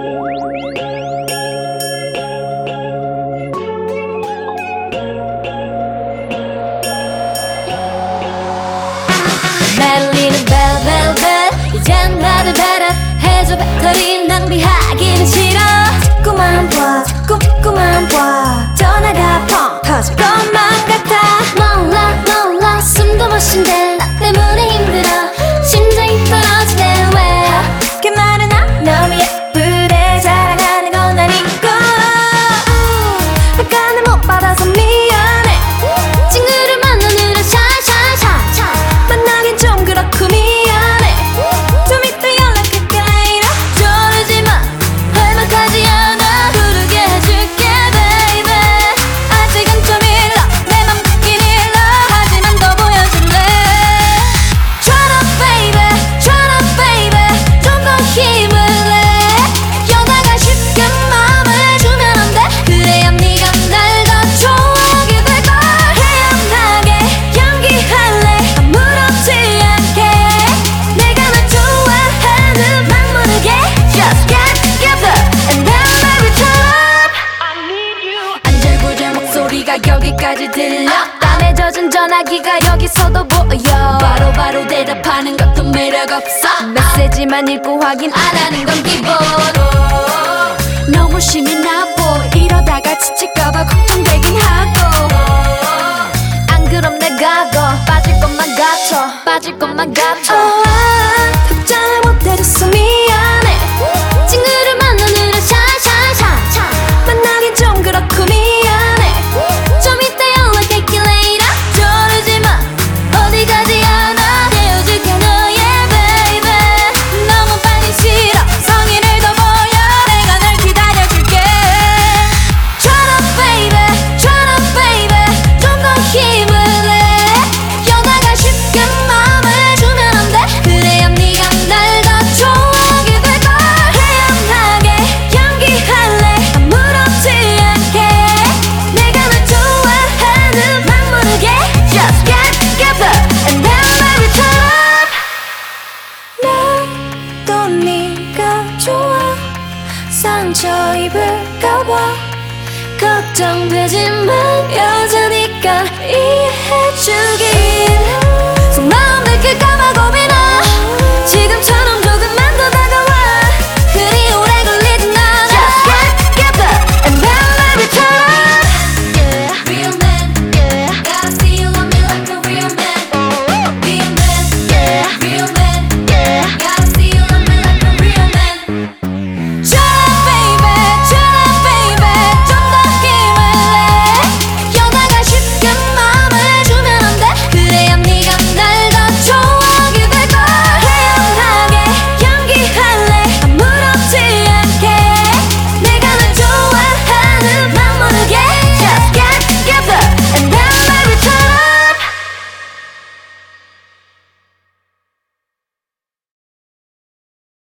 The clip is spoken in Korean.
날리는 벨벨벨 이젠 나를 배려해줘. 배터리 낭비하기는 싫어. 자꾸만 봐 자꾸만 봐 전화가 펑 터질 것만 같아. 몰라 숨도 못 쉰대. 나 때문에 힘들어. 심장이 떨어지네. 왜 그렇게 말하나. 너무 예쁘대. 자랑하는 건 아니고 약간은 못 받아서 미안해. 친구를 만나느라 샤샤샤 만나긴 좀 그렇고 미안해. 좀 이따 연락할게 later. 저러지마 할만하지 않아. 부르게 해줄게 baby. 아직은 좀 일러 내 맘 듣긴 일러. 하지만 더 보여줄래. Try to baby 좀 더 힘을 내. 여자가 쉽게 마음을 주면 안 돼. 그래야 네가 날 더 좋아하게 될걸. 태연하게 연기할래. 아무렇지 않게 내가 널 좋아하는 막 모르게. Just get together and then baby turn up. I need you. 안절부절 목소리가 여기까지 들려. 땀에 젖은 전화기가 여기서도 보여. 바로 대답하는 것도 매력없어. 메시지만 읽고 확인 안 하는 건 기본. 너무 심이 나보. 이러다가 지칠까봐 걱정되긴 하고. 안 그럼 내가 더 빠질 것만 같아. 답장을 못해줬어 미안해. 친구를 만나느라 샤샤샤 만나긴 좀 그렇고 미안해. 좀 이따 연락할게 later. 저러지마 어디 가지 않아. 헤어질게 너의 baby. 너무 빨리 싫어. 성의를 더 보여. 내가 널 기다려줄게. Try to baby 좀 더 힘을 내. 여자가 쉽게 마음을 주면 안 돼. 그래야 네가 날 더 좋아하게 될걸. 태연하게 연기할래. 아무렇지 않게 내가 널 좋아하는 막 모르게. Just get together and then baby turn up. 나도 네가 좋아. 상처 입을까봐 걱정되지만 여자니까 이해해주기.